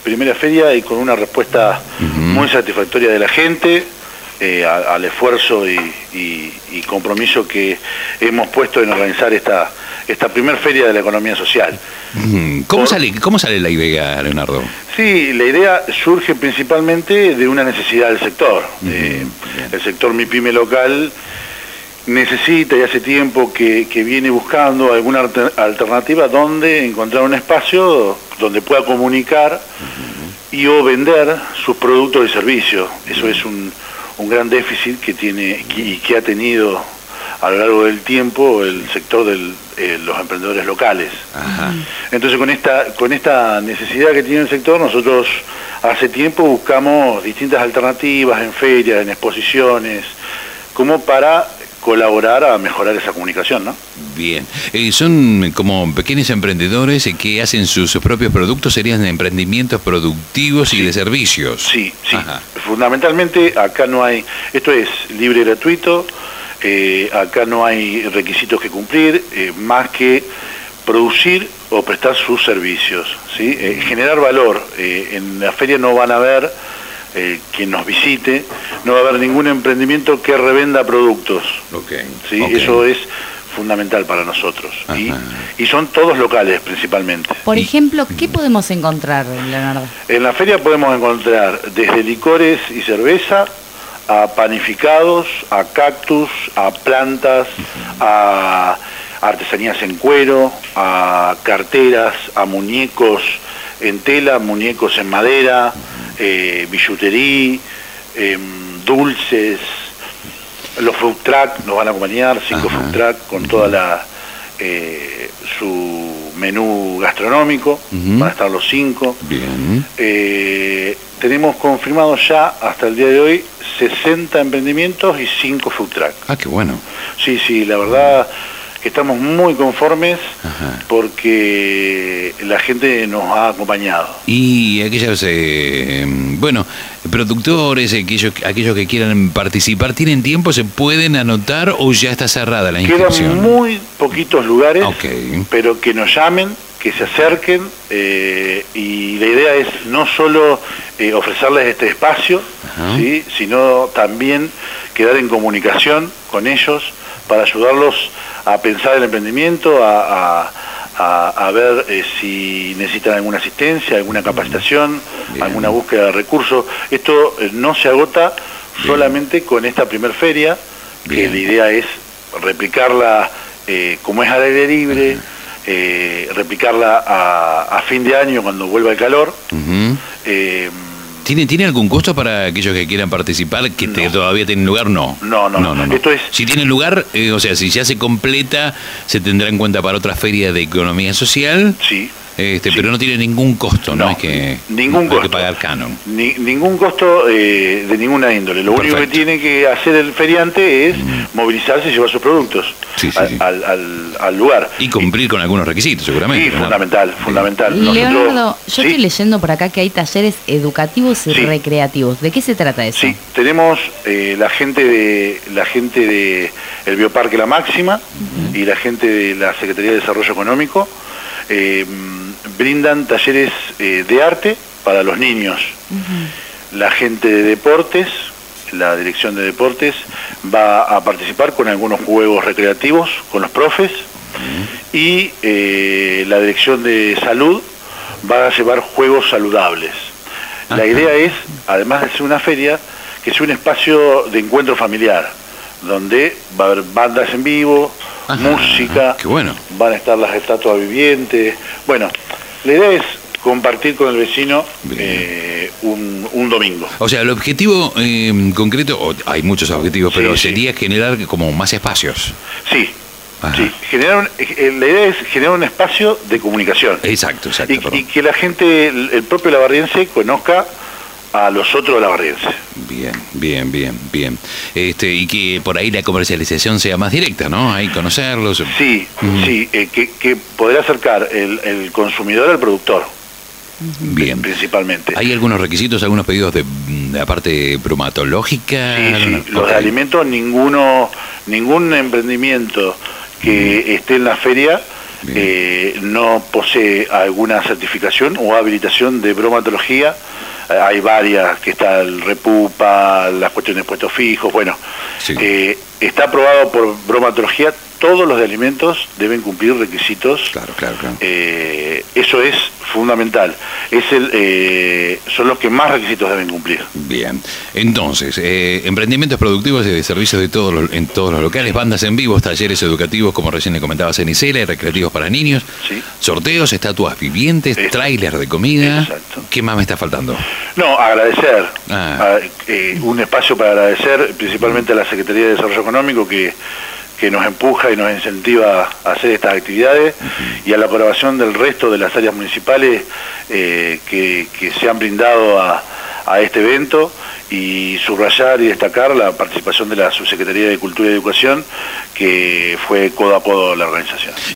primera feria y con una respuesta muy satisfactoria de la gente al esfuerzo y compromiso que hemos puesto en organizar esta primera feria de la economía social. ¿Cómo sale la idea, Leonardo? Sí, la idea surge principalmente de una necesidad del sector. El sector MIPYME local necesita y hace tiempo que viene buscando alguna alternativa donde encontrar un espacio donde pueda comunicar y o vender sus productos y servicios. Eso es un gran déficit que tiene y que ha tenido a lo largo del tiempo el sector de los emprendedores locales. Entonces con esta necesidad que tiene el sector, nosotros hace tiempo buscamos distintas alternativas en ferias, en exposiciones, como para colaborar a mejorar esa comunicación, ¿no? Bien. Son como pequeños emprendedores que hacen sus propios productos, serían emprendimientos productivos y de servicios. Sí. Fundamentalmente acá no hay, esto es libre y gratuito, acá no hay requisitos que cumplir, más que producir o prestar sus servicios, ¿sí? Generar valor. En la feria no van a ver quien nos visite, no va a haber ningún emprendimiento que revenda productos. ¿Sí? Eso es fundamental para nosotros. Y son todos locales principalmente. Por ejemplo, ¿qué podemos encontrar, Leonardo? En la feria podemos encontrar desde licores y cerveza, a panificados, a cactus, a plantas, a artesanías en cuero, a carteras, a muñecos en tela, muñecos en madera, billutería, dulces. Los food truck nos van a acompañar, 5 food truck con toda su menú gastronómico, van a estar los 5. Bien. Tenemos confirmados ya hasta el día de hoy 60 emprendimientos y 5 food truck. Qué bueno. Sí, la verdad que estamos muy conformes porque la gente nos ha acompañado. Y aquellos, productores, aquellos que quieran participar, ¿tienen tiempo? ¿Se pueden anotar o ya está cerrada la inscripción? Quedan muy poquitos lugares, pero que nos llamen, que se acerquen, y la idea es no solo ofrecerles este espacio, ¿sí? Sino también quedar en comunicación con ellos para ayudarlos a pensar el emprendimiento, a ver si necesitan alguna asistencia, alguna capacitación, alguna búsqueda de recursos. Esto no se agota solamente con esta primer feria, que la idea es replicarla como es al aire libre, replicarla a fin de año cuando vuelva el calor. ¿Tiene algún costo para aquellos que quieran participar que todavía tienen lugar? No. Esto es... Si tienen lugar, si ya se completa, se tendrá en cuenta para otra feria de economía social. Sí. Pero no tiene ningún costo, no es que ningún costo. Hay que pagar canon. Ningún costo de ninguna índole. Lo único que tiene que hacer el feriante es movilizarse y llevar sus productos al lugar. Y cumplir con algunos requisitos, seguramente. Sí, fundamental. Leonardo, yo estoy leyendo por acá que hay talleres educativos y recreativos. ¿De qué se trata eso? Sí, tenemos la gente de el Bioparque La Máxima y la gente de la Secretaría de Desarrollo Económico. Brindan talleres de arte para los niños. La gente de deportes, la dirección de deportes, va a participar con algunos juegos recreativos con los profes, y la dirección de salud va a llevar juegos saludables. La idea es, además de ser una feria, que sea un espacio de encuentro familiar, donde va a haber bandas en vivo, música, van a estar las estatuas vivientes. Bueno, la idea es compartir con el vecino un domingo. O sea, el objetivo concreto, hay muchos objetivos, pero sería generar como más espacios. Sí, la idea es generar un espacio de comunicación. Exacto. Y que la gente, el propio lavarriense, conozca a los otros lavarrienses. Bien. Y que por ahí la comercialización sea más directa, ¿no? Ahí conocerlos. Sí, que poder acercar el consumidor al productor. Bien. Principalmente. ¿Hay algunos requisitos, algunos pedidos de la parte bromatológica? Sí, los de alimentos, ningún emprendimiento que esté en la feria no posee alguna certificación o habilitación de bromatología. Hay varias, que está el REPUPA, las cuestiones de puestos fijos, bueno, sí. Está aprobado por bromatología, todos los de alimentos deben cumplir requisitos. Claro. Eso es fundamental, son los que más requisitos deben cumplir. Bien, entonces, emprendimientos productivos y de servicios en todos los locales, bandas en vivo, talleres educativos, como recién le comentabas en Isela, recreativos para niños, ¿sí? Sorteos, estatuas vivientes, tráiler de comida. Exacto. ¿Qué más me está faltando? No, agradecer, un espacio para agradecer principalmente a la Secretaría de Desarrollo Económico que nos empuja y nos incentiva a hacer estas actividades, y a la aprobación del resto de las áreas municipales que se han brindado a este evento, y subrayar y destacar la participación de la Subsecretaría de Cultura y Educación, que fue codo a codo la organización.